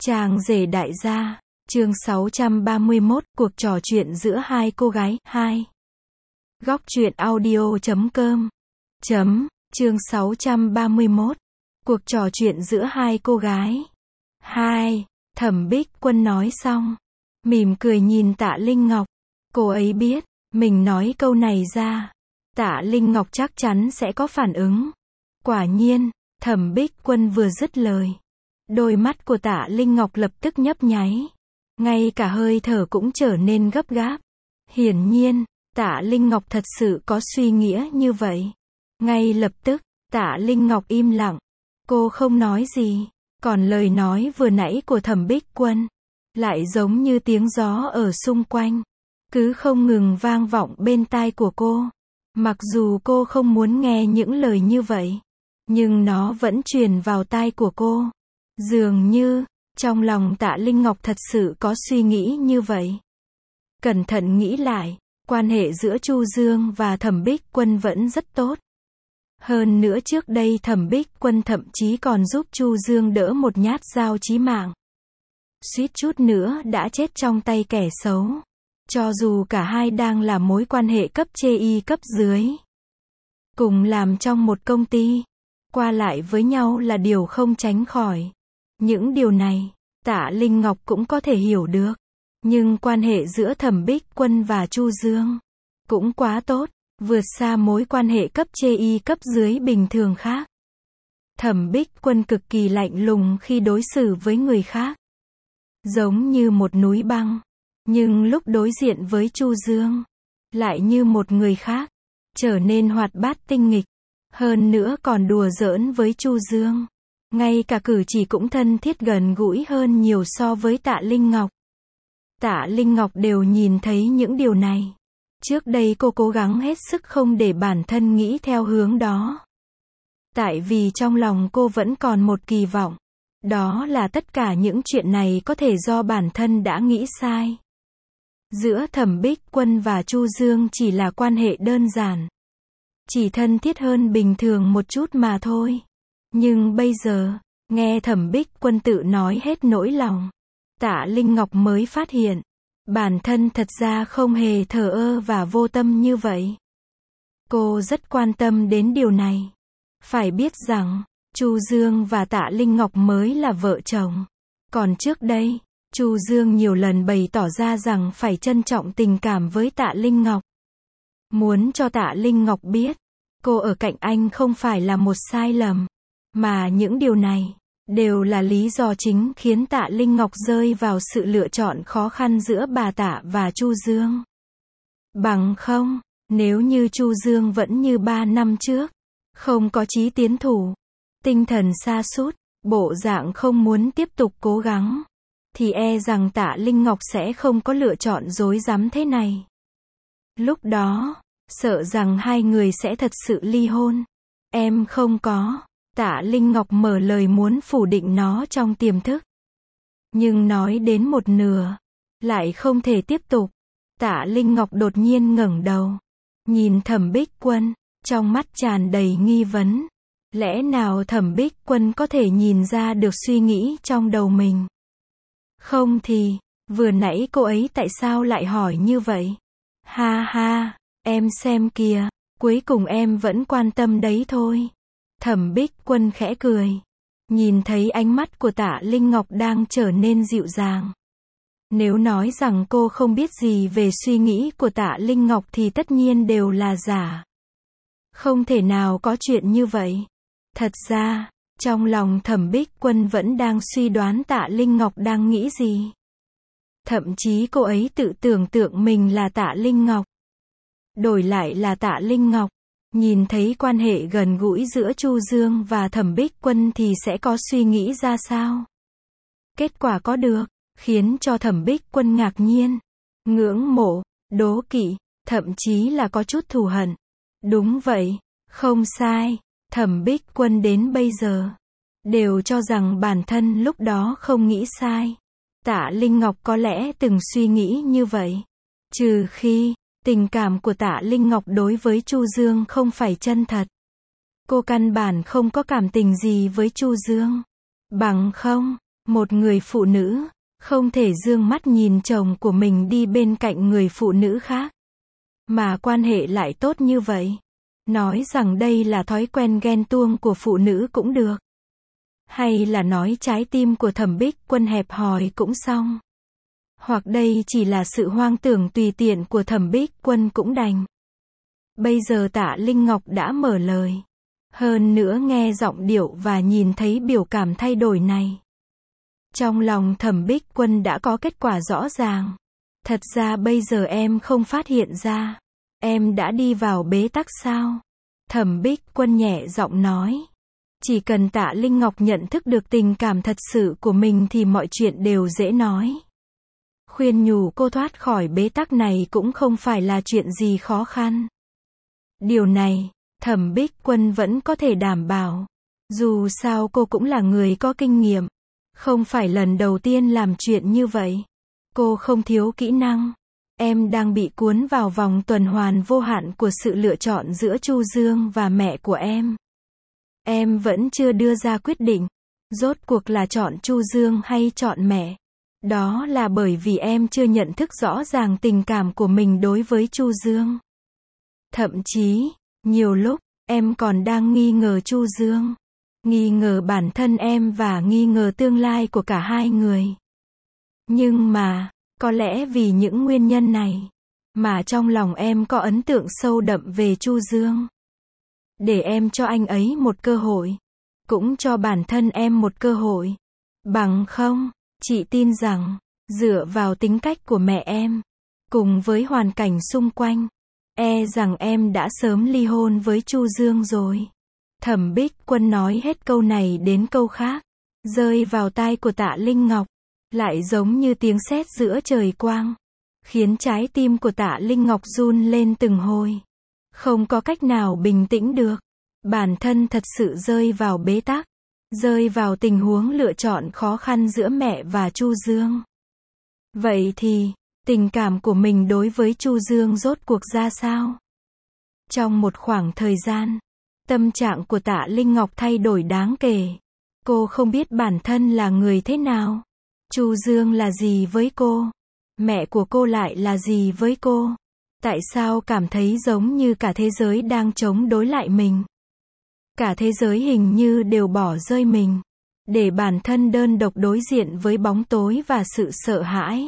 Chàng rể đại gia, chương 631, cuộc trò chuyện giữa hai cô gái, 2. Góc truyện audio.com. Chương 631, cuộc trò chuyện giữa hai cô gái. 2. Thẩm Bích Quân nói xong, mỉm cười nhìn Tạ Linh Ngọc. Cô ấy biết, mình nói câu này ra, Tạ Linh Ngọc chắc chắn sẽ có phản ứng. Quả nhiên, Thẩm Bích Quân vừa dứt lời, đôi mắt của Tạ Linh Ngọc lập tức nhấp nháy. Ngay cả hơi thở cũng trở nên gấp gáp. Hiển nhiên, Tạ Linh Ngọc thật sự có suy nghĩa như vậy. Ngay lập tức, Tạ Linh Ngọc im lặng. Cô không nói gì. Còn lời nói vừa nãy của Thẩm Bích Quân lại giống như tiếng gió ở xung quanh, cứ không ngừng vang vọng bên tai của cô. Mặc dù cô không muốn nghe những lời như vậy, nhưng nó vẫn truyền vào tai của cô. Dường như, trong lòng Tạ Linh Ngọc thật sự có suy nghĩ như vậy. Cẩn thận nghĩ lại, quan hệ giữa Chu Dương và Thẩm Bích Quân vẫn rất tốt. Hơn nữa trước đây Thẩm Bích Quân thậm chí còn giúp Chu Dương đỡ một nhát dao chí mạng. Suýt chút nữa đã chết trong tay kẻ xấu. Cho dù cả hai đang là mối quan hệ cấp trên y cấp dưới, cùng làm trong một công ty, qua lại với nhau là điều không tránh khỏi. Những điều này, Tạ Linh Ngọc cũng có thể hiểu được. Nhưng quan hệ giữa Thẩm Bích Quân và Chu Dương cũng quá tốt, vượt xa mối quan hệ cấp trên y cấp dưới bình thường khác. Thẩm Bích Quân cực kỳ lạnh lùng khi đối xử với người khác, giống như một núi băng. Nhưng lúc đối diện với Chu Dương, lại như một người khác, trở nên hoạt bát tinh nghịch. Hơn nữa còn đùa giỡn với Chu Dương. Ngay cả cử chỉ cũng thân thiết gần gũi hơn nhiều so với Tạ Linh Ngọc. Tạ Linh Ngọc đều nhìn thấy những điều này. Trước đây cô cố gắng hết sức không để bản thân nghĩ theo hướng đó. Tại vì trong lòng cô vẫn còn một kỳ vọng. Đó là tất cả những chuyện này có thể do bản thân đã nghĩ sai. Giữa Thẩm Bích Quân và Chu Dương chỉ là quan hệ đơn giản. Chỉ thân thiết hơn bình thường một chút mà thôi. Nhưng bây giờ, nghe Thẩm Bích Quân tự nói hết nỗi lòng, Tạ Linh Ngọc mới phát hiện, bản thân thật ra không hề thờ ơ và vô tâm như vậy. Cô rất quan tâm đến điều này. Phải biết rằng, Chu Dương và Tạ Linh Ngọc mới là vợ chồng. Còn trước đây, Chu Dương nhiều lần bày tỏ ra rằng phải trân trọng tình cảm với Tạ Linh Ngọc. Muốn cho Tạ Linh Ngọc biết, cô ở cạnh anh không phải là một sai lầm. Mà những điều này, đều là lý do chính khiến Tạ Linh Ngọc rơi vào sự lựa chọn khó khăn giữa bà Tạ và Chu Dương. Bằng không, nếu như Chu Dương vẫn như 3 năm trước, không có chí tiến thủ, tinh thần sa sút, bộ dạng không muốn tiếp tục cố gắng, thì e rằng Tạ Linh Ngọc sẽ không có lựa chọn rối rắm thế này. Lúc đó, sợ rằng hai người sẽ thật sự ly hôn. Em không có. Tạ Linh Ngọc mở lời muốn phủ định nó trong tiềm thức. Nhưng nói đến một nửa, lại không thể tiếp tục. Tạ Linh Ngọc đột nhiên ngẩng đầu, nhìn Thẩm Bích Quân, trong mắt tràn đầy nghi vấn. Lẽ nào Thẩm Bích Quân có thể nhìn ra được suy nghĩ trong đầu mình? Không thì, vừa nãy cô ấy tại sao lại hỏi như vậy? Ha ha, em xem kìa, cuối cùng em vẫn quan tâm đấy thôi. Thẩm Bích Quân khẽ cười. Nhìn thấy ánh mắt của Tạ Linh Ngọc đang trở nên dịu dàng. Nếu nói rằng cô không biết gì về suy nghĩ của Tạ Linh Ngọc thì tất nhiên đều là giả. Không thể nào có chuyện như vậy. Thật ra, trong lòng Thẩm Bích Quân vẫn đang suy đoán Tạ Linh Ngọc đang nghĩ gì. Thậm chí cô ấy tự tưởng tượng mình là Tạ Linh Ngọc. Đổi lại là Tạ Linh Ngọc, nhìn thấy quan hệ gần gũi giữa Chu Dương và Thẩm Bích Quân thì sẽ có suy nghĩ ra sao? Kết quả có được, khiến cho Thẩm Bích Quân ngạc nhiên, ngưỡng mộ, đố kỵ, thậm chí là có chút thù hận. Đúng vậy, không sai, Thẩm Bích Quân đến bây giờ đều cho rằng bản thân lúc đó không nghĩ sai. Tạ Linh Ngọc có lẽ từng suy nghĩ như vậy. Trừ khi tình cảm của Tạ Linh Ngọc đối với Chu Dương không phải chân thật. Cô căn bản không có cảm tình gì với Chu Dương. Bằng không, Một người phụ nữ, không thể dương mắt nhìn chồng của mình đi bên cạnh người phụ nữ khác. Mà quan hệ lại tốt như vậy. Nói rằng đây là thói quen ghen tuông của phụ nữ cũng được. Hay là nói trái tim của Thẩm Bích Quân hẹp hòi cũng xong. Hoặc đây chỉ là sự hoang tưởng tùy tiện của Thẩm Bích Quân cũng đành. Bây giờ Tạ Linh Ngọc đã mở lời. Hơn nữa nghe giọng điệu và nhìn thấy biểu cảm thay đổi này. Trong lòng Thẩm Bích Quân đã có kết quả rõ ràng. Thật ra bây giờ em không phát hiện ra. Em đã đi vào bế tắc sao? Thẩm Bích Quân nhẹ giọng nói. Chỉ cần Tạ Linh Ngọc nhận thức được tình cảm thật sự của mình thì mọi chuyện đều dễ nói. Khuyên nhủ cô thoát khỏi bế tắc này cũng không phải là chuyện gì khó khăn. Điều này, Thẩm Bích Quân vẫn có thể đảm bảo. Dù sao cô cũng là người có kinh nghiệm. Không phải lần đầu tiên làm chuyện như vậy. Cô không thiếu kỹ năng. Em đang bị cuốn vào vòng tuần hoàn vô hạn của sự lựa chọn giữa Chu Dương và mẹ của em. Em vẫn chưa đưa ra quyết định. Rốt cuộc là chọn Chu Dương hay chọn mẹ. Đó là bởi vì em chưa nhận thức rõ ràng tình cảm của mình đối với Chu Dương. Thậm chí, nhiều lúc, em còn đang nghi ngờ Chu Dương. Nghi ngờ bản thân em và nghi ngờ tương lai của cả hai người. Nhưng mà, có lẽ vì những nguyên nhân này, mà trong lòng em có ấn tượng sâu đậm về Chu Dương. Để em cho anh ấy một cơ hội. Cũng cho bản thân em một cơ hội. Bằng không, chị tin rằng, dựa vào tính cách của mẹ em, cùng với hoàn cảnh xung quanh, e rằng em đã sớm ly hôn với Chu Dương rồi. Thẩm Bích Quân nói hết câu này đến câu khác, rơi vào tai của Tạ Linh Ngọc, lại giống như tiếng sét giữa trời quang, khiến trái tim của Tạ Linh Ngọc run lên từng hồi. Không có cách nào bình tĩnh được. Bản thân thật sự rơi vào bế tắc, rơi vào tình huống lựa chọn khó khăn giữa mẹ và Chu Dương. Vậy thì, tình cảm của mình đối với Chu Dương rốt cuộc ra sao? Trong một khoảng thời gian, tâm trạng của Tạ Linh Ngọc thay đổi đáng kể. Cô không biết bản thân là người thế nào. Chu Dương là gì với cô? Mẹ của cô lại là gì với cô? Tại sao cảm thấy giống như cả thế giới đang chống đối lại mình? Cả thế giới hình như đều bỏ rơi mình, để bản thân đơn độc đối diện với bóng tối và sự sợ hãi.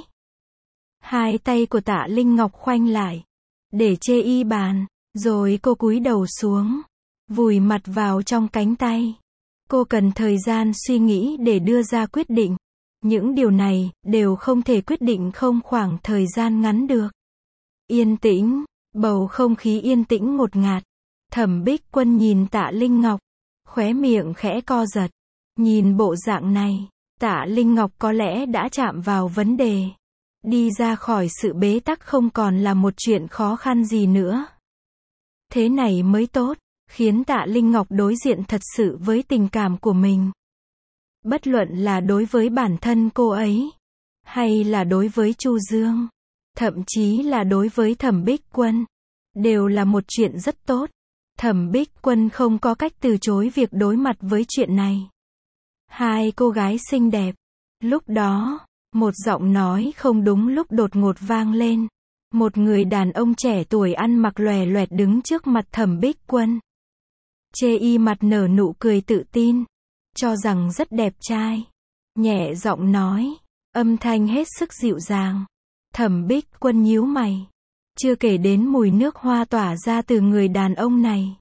Hai tay của Tạ Linh Ngọc khoanh lại, để chê y bàn, rồi cô cúi đầu xuống, vùi mặt vào trong cánh tay. Cô cần thời gian suy nghĩ để đưa ra quyết định. Những điều này, đều không thể quyết định không khoảng thời gian ngắn được. Yên tĩnh, bầu không khí yên tĩnh ngột ngạt. Thẩm Bích Quân nhìn Tạ Linh Ngọc, khóe miệng khẽ co giật. Nhìn bộ dạng này, Tạ Linh Ngọc có lẽ đã chạm vào vấn đề. Đi ra khỏi sự bế tắc không còn là một chuyện khó khăn gì nữa. Thế này mới tốt, khiến Tạ Linh Ngọc đối diện thật sự với tình cảm của mình. Bất luận là đối với bản thân cô ấy, hay là đối với Chu Dương, thậm chí là đối với Thẩm Bích Quân, đều là một chuyện rất tốt. Thẩm Bích Quân không có cách từ chối việc đối mặt với chuyện này. Hai cô gái xinh đẹp. Lúc đó, một giọng nói không đúng lúc đột ngột vang lên. Một người đàn ông trẻ tuổi ăn mặc lòe loẹt đứng trước mặt Thẩm Bích Quân. Chê y mặt nở nụ cười tự tin, cho rằng rất đẹp trai. Nhẹ giọng nói, âm thanh hết sức dịu dàng. Thẩm Bích Quân nhíu mày. Chưa kể đến mùi nước hoa tỏa ra từ người đàn ông này,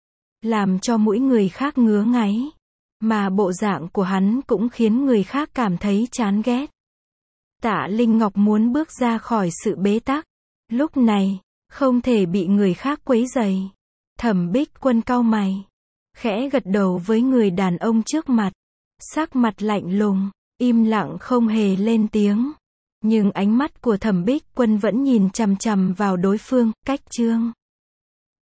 làm cho mỗi người khác ngứa ngáy. Mà bộ dạng của hắn cũng khiến người khác cảm thấy chán ghét. Tạ Linh Ngọc muốn bước ra khỏi sự bế tắc. Lúc này, không thể bị người khác quấy rầy. Thẩm Bích Quân cau mày, khẽ gật đầu với người đàn ông trước mặt. Sắc mặt lạnh lùng, im lặng không hề lên tiếng. Nhưng ánh mắt của Thẩm Bích Quân vẫn nhìn chằm chằm vào đối phương. Cách chương